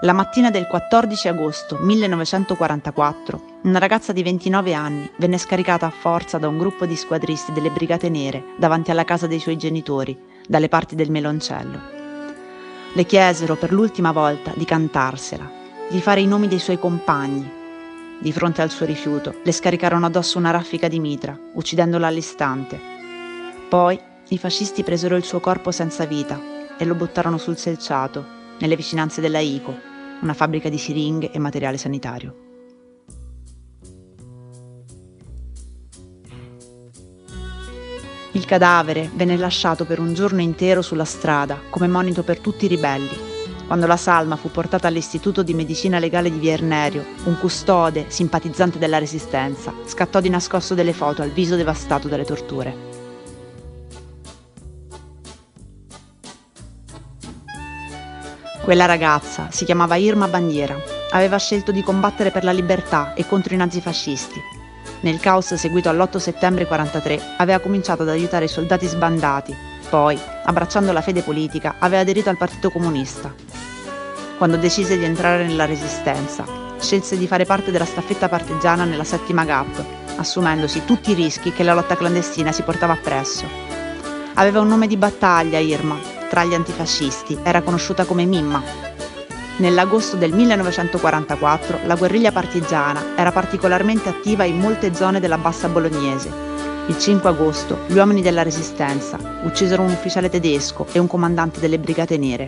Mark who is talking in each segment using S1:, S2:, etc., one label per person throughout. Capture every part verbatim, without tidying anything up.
S1: La mattina del quattordici agosto millenovecentoquarantaquattro, una ragazza di ventinove anni venne scaricata a forza da un gruppo di squadristi delle Brigate Nere davanti alla casa dei suoi genitori, dalle parti del Meloncello. Le chiesero per l'ultima volta di cantarsela, di fare i nomi dei suoi compagni. Di fronte al suo rifiuto, le scaricarono addosso una raffica di mitra, uccidendola all'istante. Poi i fascisti presero il suo corpo senza vita e lo buttarono sul selciato, nelle vicinanze della I C O, una fabbrica di siringhe e materiale sanitario. Il cadavere venne lasciato per un giorno intero sulla strada come monito per tutti i ribelli. Quando la salma fu portata all'Istituto di Medicina Legale di Via Ernerio, un custode, simpatizzante della Resistenza, scattò di nascosto delle foto al viso devastato dalle torture. Quella ragazza si chiamava Irma Bandiera, aveva scelto di combattere per la libertà e contro i nazifascisti. Nel caos seguito all'otto settembre quarantatré aveva cominciato ad aiutare i soldati sbandati, poi, abbracciando la fede politica, aveva aderito al Partito Comunista. Quando decise di entrare nella Resistenza, scelse di fare parte della staffetta partigiana nella settima G A P, assumendosi tutti i rischi che la lotta clandestina si portava appresso. Aveva un nome di battaglia, Irma. Tra gli antifascisti era conosciuta come Mimma. Nell'agosto del millenovecentoquarantaquattro la guerriglia partigiana era particolarmente attiva in molte zone della bassa bolognese. Il cinque agosto gli uomini della Resistenza uccisero un ufficiale tedesco e un comandante delle Brigate Nere.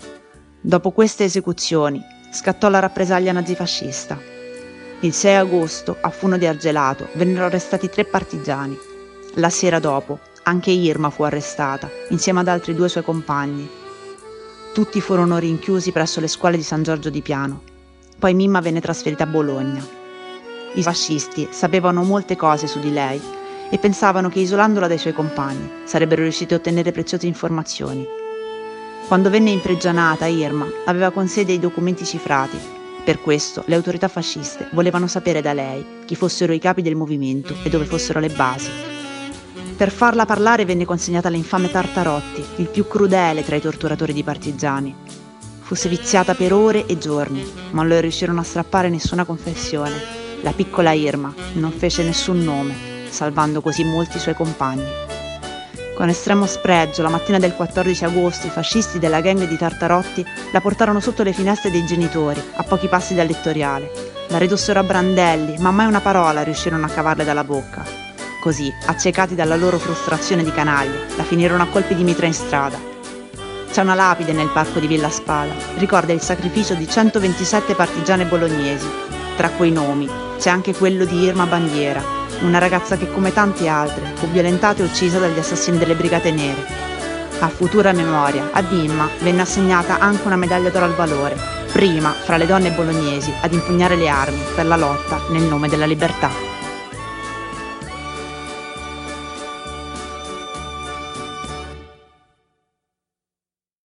S1: Dopo queste esecuzioni scattò la rappresaglia nazifascista. Il sei agosto a Funo di Argelato vennero arrestati tre partigiani. La sera dopo anche Irma fu arrestata, insieme ad altri due suoi compagni. Tutti furono rinchiusi presso le scuole di San Giorgio di Piano. Poi Mimma venne trasferita a Bologna. I fascisti sapevano molte cose su di lei e pensavano che isolandola dai suoi compagni sarebbero riusciti a ottenere preziose informazioni. Quando venne imprigionata, Irma aveva con sé dei documenti cifrati. Per questo le autorità fasciste volevano sapere da lei chi fossero i capi del movimento e dove fossero le basi. Per farla parlare venne consegnata all'infame Tartarotti, il più crudele tra i torturatori di partigiani. Fu seviziata per ore e giorni, ma non le riuscirono a strappare nessuna confessione. La piccola Irma non fece nessun nome, salvando così molti suoi compagni. Con estremo spregio, la mattina del quattordici agosto, i fascisti della gang di Tartarotti la portarono sotto le finestre dei genitori, a pochi passi dal lettoriale. La ridussero a brandelli, ma mai una parola riuscirono a cavarle dalla bocca. Così, accecati dalla loro frustrazione di canaglie, la finirono a colpi di mitra in strada. C'è una lapide nel parco di Villa Spada, ricorda il sacrificio di centoventisette partigiane bolognesi. Tra quei nomi c'è anche quello di Irma Bandiera, una ragazza che come tante altre fu violentata e uccisa dagli assassini delle Brigate Nere. A futura memoria, a Imma venne assegnata anche una medaglia d'oro al valore, prima fra le donne bolognesi ad impugnare le armi per la lotta nel nome della libertà.